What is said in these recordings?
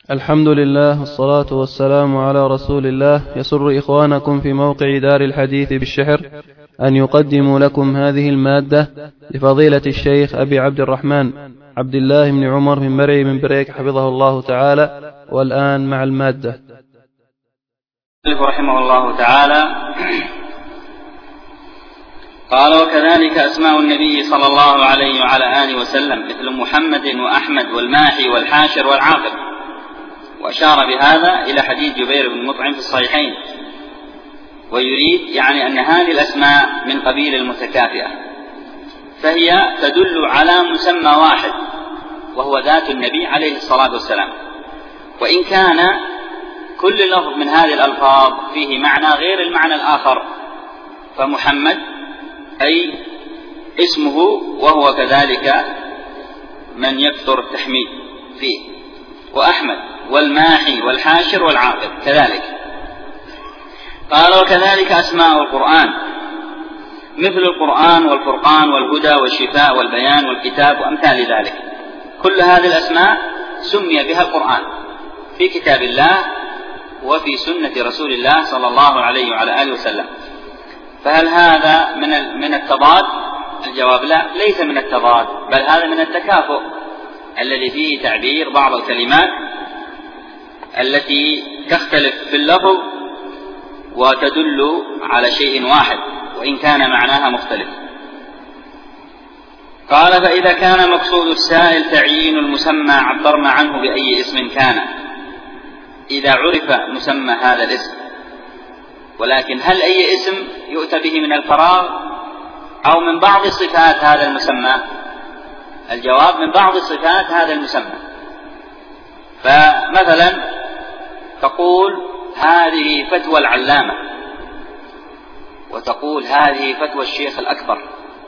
الحمد لله والصلاة والسلام على رسول الله. يسر إخوانكم في موقع دار الحديث بالشحر أن يقدموا لكم هذه المادة لفضيلة الشيخ أبي عبد الرحمن عبد الله بن عمر بن مرعي من بريك حفظه الله تعالى. والآن مع المادة. رحمه الله تعالى قال: وكذلك أسماء النبي صلى الله عليه وعلى آله وسلم مثل محمد وأحمد والماحي والحاشر والعاقب. وأشار بهذا إلى حديث جبير بن مطعم في الصحيحين، ويريد يعني أن هذه الأسماء من قبيل المتكافئة، فهي تدل على مسمى واحد وهو ذات النبي عليه الصلاة والسلام، وإن كان كل لفظ من هذه الألفاظ فيه معنى غير المعنى الآخر، فمحمد أي اسمه وهو كذلك من يكثر التحميد فيه، وأحمد والماحي والحاشر والعاقب كذلك. قال: وكذلك أسماء القرآن مثل القرآن والفرقان والهدى والشفاء والبيان والكتاب وأمثال ذلك. كل هذه الأسماء سمي بها القرآن في كتاب الله وفي سنة رسول الله صلى الله عليه وعلى آله وسلم. فهل هذا من التضاد؟ الجواب لا، ليس من التضاد، بل هذا من التكافؤ الذي فيه تعبير بعض الكلمات التي تختلف في اللفظ وتدل على شيء واحد وإن كان معناها مختلف. قال: فإذا كان مقصود السائل تعيين المسمى عبرنا عنه بأي اسم كان، إذا عرف مسمى هذا الاسم. ولكن هل أي اسم يؤتى به من الفراغ أو من بعض صفات هذا المسمى؟ الجواب: من بعض صفات هذا المسمى. فمثلا تقول هذه فتوى العلامة، وتقول هذه فتوى الشيخ الأكبر،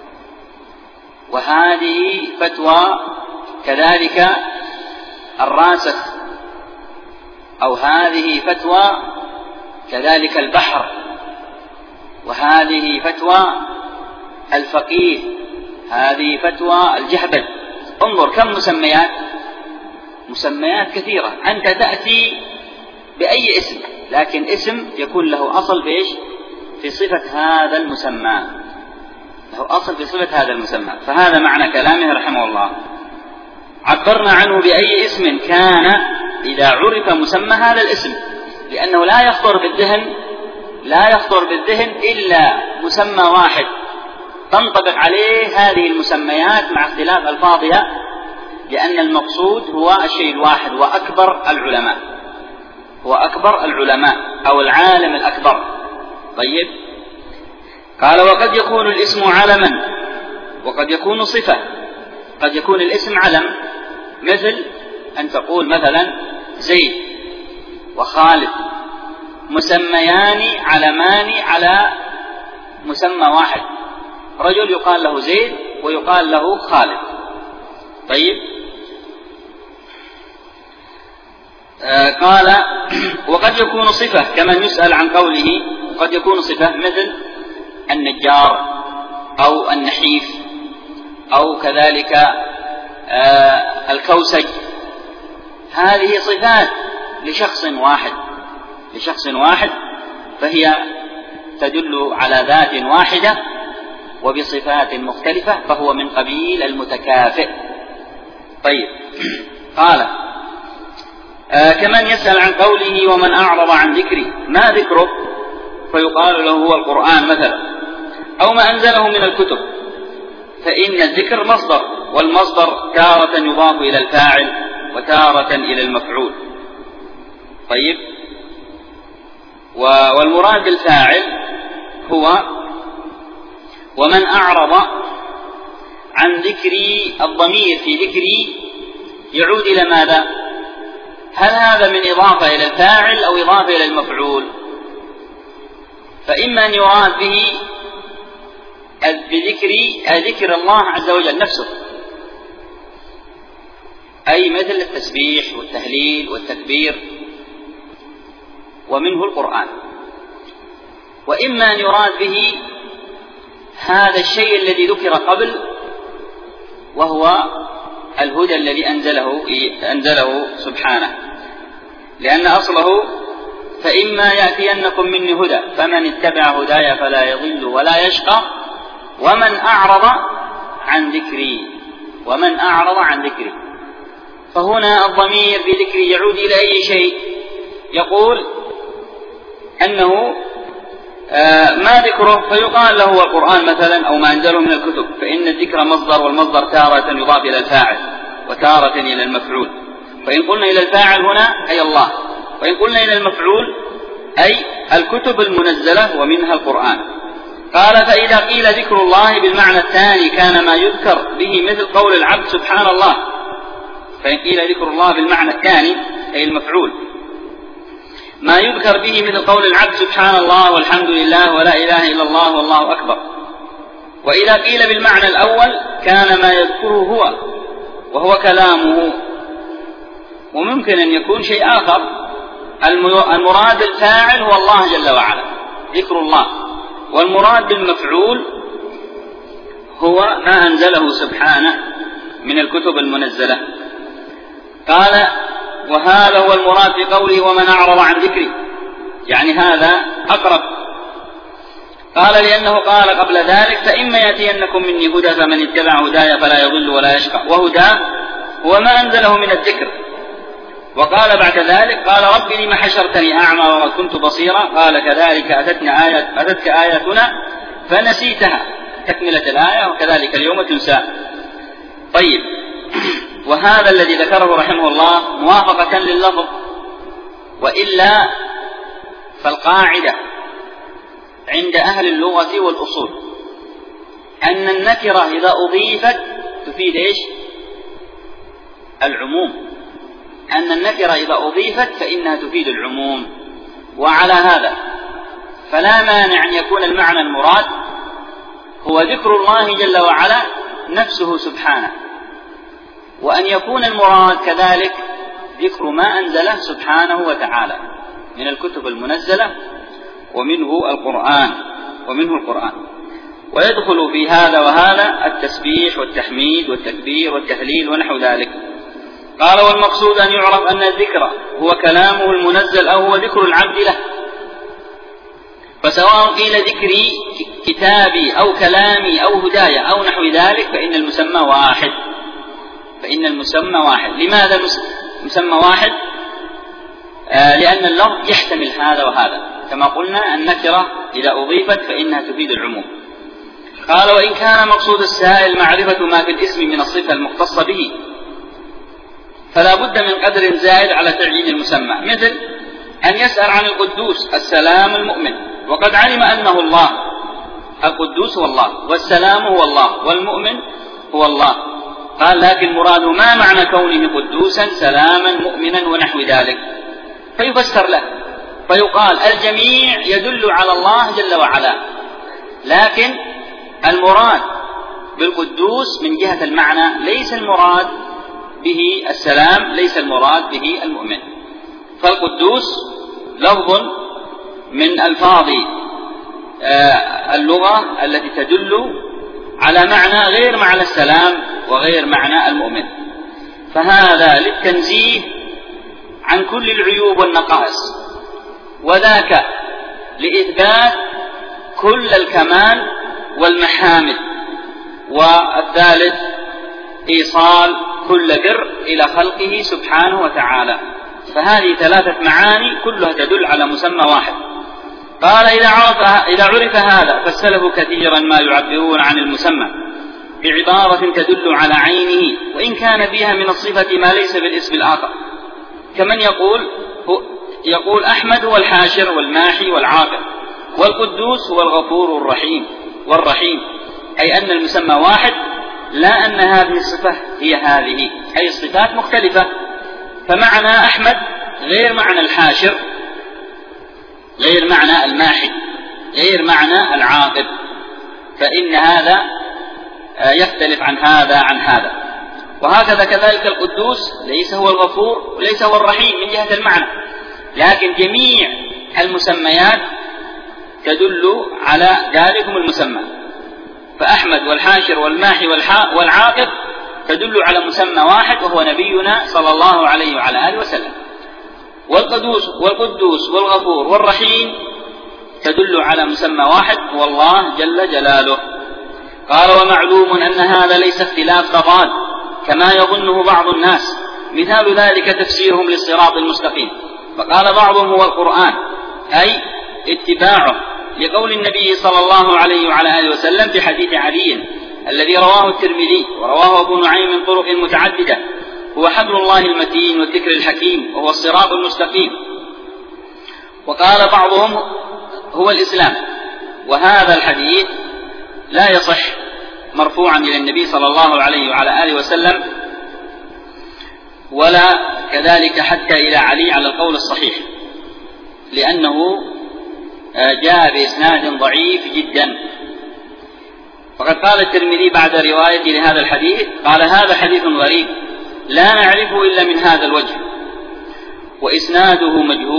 وهذه فتوى كذلك الراسخ، أو هذه فتوى كذلك البحر، وهذه فتوى الفقيه، هذه فتوى الجهبذ. انظر كم مسميات كثيرة. أنت تأتي بأي اسم، لكن اسم يكون له أصل بإيش؟ في صفة هذا المسمى، له أصل في صفة هذا المسمى. فهذا معنى كلامه رحمه الله: عبرنا عنه بأي اسم كان إذا عرف مسمى هذا الاسم، لأنه لا يخطر بالذهن إلا مسمى واحد تنطبق عليه هذه المسميات مع اختلاف ألفاظها، لأن المقصود هو الشيء الواحد، هو أكبر العلماء أو العالم الأكبر. طيب، قال: وقد يكون الاسم علما وقد يكون صفة. قد يكون الاسم علم، مثل أن تقول مثلا زيد وخالد، مسميان علمان على مسمى واحد، رجل يقال له زيد ويقال له خالد. طيب، قال: وقد يكون صفة كمن يسأل عن قوله. وقد يكون صفة مثل النجار أو النحيف أو كذلك الكوسج. هذه صفات لشخص واحد، فهي تدل على ذات واحدة وبصفات مختلفة، فهو من قبيل المتكافئ. طيب، قال: كمن يسأل عن قوله ومن أعرض عن ذكري، ما ذكره؟ فيقال له هو القرآن مثلا، أو ما أنزله من الكتب، فإن الذكر مصدر، والمصدر تارة يضاف إلى الفاعل وتارة إلى المفعول. طيب، والمراد بالفاعل هو ومن أعرض عن ذكري. الضمير في ذكري يعود إلى ماذا؟ هل هذا من إضافة إلى الفاعل أو إضافة إلى المفعول؟ فإما أن يراد به بذكري ذكر الله عز وجل نفسه، أي مثل التسبيح والتهليل والتكبير، ومنه القرآن. وإما أن يراد به هذا الشيء الذي ذكر قبل، وهو الهدى الذي أنزله سبحانه، لأن أصله فإما يأتينكم مني هدى فمن اتبع هداي فلا يضل ولا يشقى ومن أعرض عن ذكري. فهنا الضمير بذكري يعود إلى أي شيء؟ يقول أنه ما ذكره فيقال له هو القرآن مثلا أو ما أنزله من الكتب، فإن الذكر مصدر، والمصدر تارة يضاف إلى الفاعل وتارة إلى المفعول. فإن قلنا إلى الفاعل هنا أي الله، وإن قلنا إلى المفعول أي الكتب المنزلة ومنها القرآن. قال فإذا قيل ذكر الله بالمعنى الثاني كان ما يذكر به مثل قول العبد سبحان الله. فإن قيل ذكر الله بالمعنى الثاني أي المفعول ما يذكر به مثل قول العبد سبحان الله والحمد لله ولا إله إلا الله والله أكبر. وإذا قيل بالمعنى الأول كان ما يذكره هو وهو كلامه. وممكن أن يكون شيء آخر، المراد الفاعل هو الله جل وعلا ذكر الله، والمراد بالمفعول هو ما أنزله سبحانه من الكتب المنزلة. قال وهذا هو المراد بقوله ومن أعرض عن ذكري، يعني هذا أقرب. قال لأنه قال قبل ذلك فإما يأتينكم مني هدى فمن اتبع هداي فلا يضل ولا يشقى، وهداه هو ما أنزله من الذكر. وقال بعد ذلك قال رب لم حشرتني أعمى وقد كنت بصيرا، قال كذلك أتتك آياتنا فنسيتها، تكملة الآية وكذلك اليوم تنسى. طيب، وهذا الذي ذكره رحمه الله موافقة لللفظ، وإلا فالقاعدة عند أهل اللغة والأصول أن النكرة إذا أضيفت تفيد إيش؟ العموم. أن النكرة إذا أضيفت فإنها تفيد العموم. وعلى هذا فلا مانع أن يكون المعنى المراد هو ذكر الله جل وعلا نفسه سبحانه، وأن يكون المراد كذلك ذكر ما أنزله سبحانه وتعالى من الكتب المنزلة ومنه القرآن. ويدخل في هذا وهذا التسبيح والتحميد والتكبير والتهليل ونحو ذلك. قال والمقصود أن يعرف أن الذكر هو كلامه المنزل أو هو ذكر العبد له، فسواء قيل ذكري كتابي أو كلامي أو هدايا أو نحو ذلك فإن المسمى واحد. لماذا مسمى واحد؟ لأن اللفظ يحتمل هذا وهذا، كما قلنا النكرة إذا أضيفت فإنها تفيد العموم. قال وإن كان مقصود السائل معرفة ما في الاسم من الصفة المختصة به فلا بد من قدر زائد على تعيين المسمى، مثل أن يسأل عن القدوس السلام المؤمن، وقد علم أنه الله. القدوس هو الله، والسلام هو الله، والمؤمن هو الله. قال لكن مراده ما معنى كونه قدوسا سلاما مؤمنا ونحو ذلك، فيفسر له فيقال الجميع يدل على الله جل وعلا، لكن المراد بالقدوس من جهة المعنى ليس المراد به السلام، ليس المراد به المؤمن. فالقدوس لفظ من ألفاظ اللغة التي تدل على معنى غير معنى السلام وغير معنى المؤمن، فهذا للتنزيه عن كل العيوب والنقائص، وذاك لإثبات كل الكمال والمحامد، والثالث إيصال كل بر إلى خلقه سبحانه وتعالى. فهذه ثلاثة معاني كلها تدل على مسمى واحد. قال إذا عرف هذا فالسلف كثيرا ما يعبرون عن المسمى بعبارة تدل على عينه وإن كان فيها من الصفة ما ليس بالاسم الآخر، كمن يقول أحمد هو الحاشر والماحي والعاقب، والقدوس هو الغفور والرحيم، أي أن المسمى واحد، لا أن هذه الصفة هي هذه، أي الصفات مختلفة. فمعنى أحمد غير معنى الحاشر، غير معنى الماحي، غير معنى العاقب، فإن هذا يختلف عن هذا. وهكذا كذلك القدوس ليس هو الغفور وليس هو الرحيم من جهة المعنى، لكن جميع المسميات تدل على ذلكم المسمى. فأحمد والحاشر والماحي والعاقب تدل على مسمى واحد وهو نبينا صلى الله عليه وعلى آله وسلم. والقدوس والغفور والرحيم تدل على مسمى واحد هو الله جل جلاله. قال: ومعلوم أن هذا ليس اختلاف تضاد كما يظنه بعض الناس، مثال ذلك تفسيرهم للصراط المستقيم، فقال بعضهم هو القرآن، أي اتباعه، لقول النبي صلى الله عليه وعلى آله وسلم في حديث علي الذي رواه الترمذي ورواه أبو نعيم من طرق متعددة: هو حبل الله المتين والذكر الحكيم وهو الصراط المستقيم. وقال بعضهم هو الإسلام، وهذا الحديث لا يصح مرفوعا إلى النبي صلى الله عليه وعلى آله وسلم، ولا كذلك حتى إلى علي على القول الصحيح، لأنه جاء بإسناد ضعيف جدا. وقد قال الترمذي بعد روايته لهذا الحديث: قال: هذا حديث غريب لا نعرفه إلا من هذا الوجه وإسناده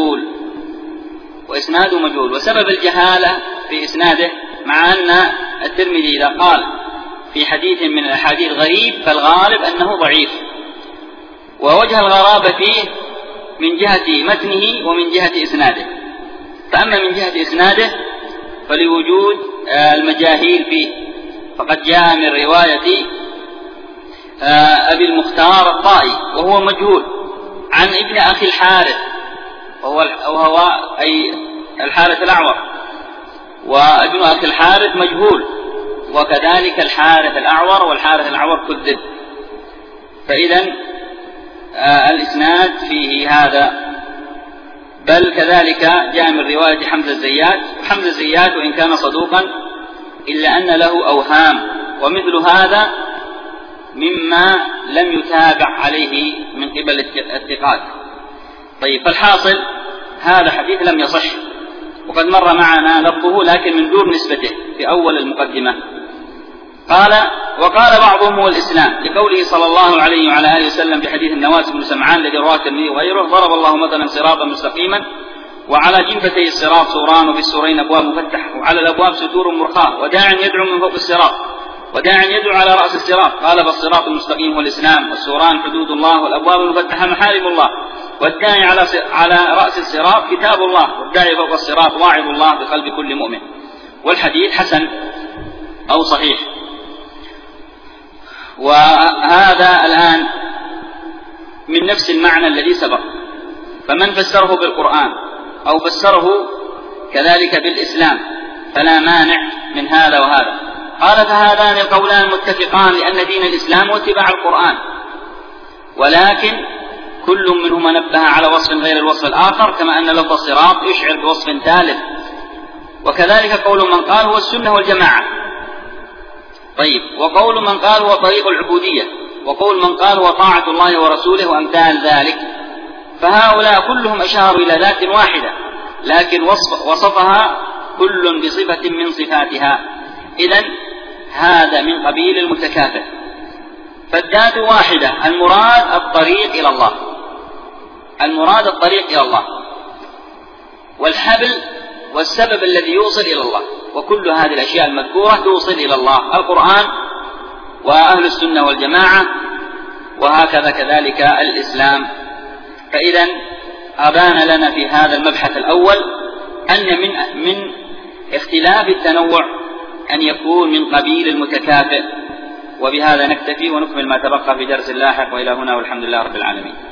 مجهول. وسبب الجهالة في إسناده، مع أن الترمذي إذا قال في حديث من الأحاديث غريب فالغالب أنه ضعيف، ووجه الغرابة فيه من جهة متنه ومن جهة إسناده. فأما من جهة إسناده فلوجود المجاهيل فيه، فقد جاء من رواية أبي المختار الطائي وهو مجهول عن ابن أخي الحارث، وهو أي الحارث الأعور، وابن أخي الحارث مجهول، وكذلك الحارث الأعور، والحارث الأعور كذب. فإذا الإسناد فيه هذا. بل كذلك جاء من رواية حمزة الزيات، وحمزة الزيات وإن كان صدوقا إلا أن له أوهام، ومثل هذا مما لم يتابع عليه من قبل الثقات. طيب، فالحاصل هذا حديث لم يصح، وقد مر معنا لفظه لكن من دون نسبته في أول المقدمة. وقال بعضهم هو الإسلام، لقوله صلى الله عليه وعلى آله وسلم في حديث النواس بن سمعان الذي رواه الترمذي وغيره: ضرب الله مثلا صراطا مستقيما وعلى جنبتي الصراط سوران وفي السورين أبواب مفتحة وعلى الأبواب ستور مرخاة وداع يدعو من فوق الصراط وداع يدعو على رأس الصراط. قال: فالصراط المستقيم هو الإسلام، والسوران حدود الله، والأبواب المفتحة محارم الله، والداعي على رأس الصراط كتاب الله، والداعي فوق الصراط واعظ الله بقلب كل مؤمن. والحديث حسن أو صحيح. وهذا الآن من نفس المعنى الذي سبق، فمن فسره بالقرآن أو فسره كذلك بالإسلام فلا مانع من هذا وهذا. قال: فهذان القولان متفقان، لأن دين الإسلام هو اتباع القرآن، ولكن كل منهما نبه على وصف غير الوصف الآخر، كما أن لفظ الصراط يشعر بوصف ثالث. وكذلك قول من قال هو السنة والجماعة. طيب، وقول من قال هو طريق العبودية، وقول من قال هو طاعة الله ورسوله وأمثال ذلك. فهؤلاء كلهم أشاروا إلى ذات واحدة، لكن وصفها كل بصفة من صفاتها. إذن هذا من قبيل المتكافئ، فالذات واحدة، المراد الطريق إلى الله، والحبل والسبب الذي يوصل إلى الله، وكل هذه الأشياء المذكورة توصل إلى الله: القرآن وأهل السنة والجماعة، وهكذا كذلك الإسلام. فإذا أبان لنا في هذا المبحث الأول أن من اختلاف التنوع أن يكون من قبيل المتكافئ. وبهذا نكتفي ونكمل ما تبقى في درس لاحق، وإلى هنا والحمد لله رب العالمين.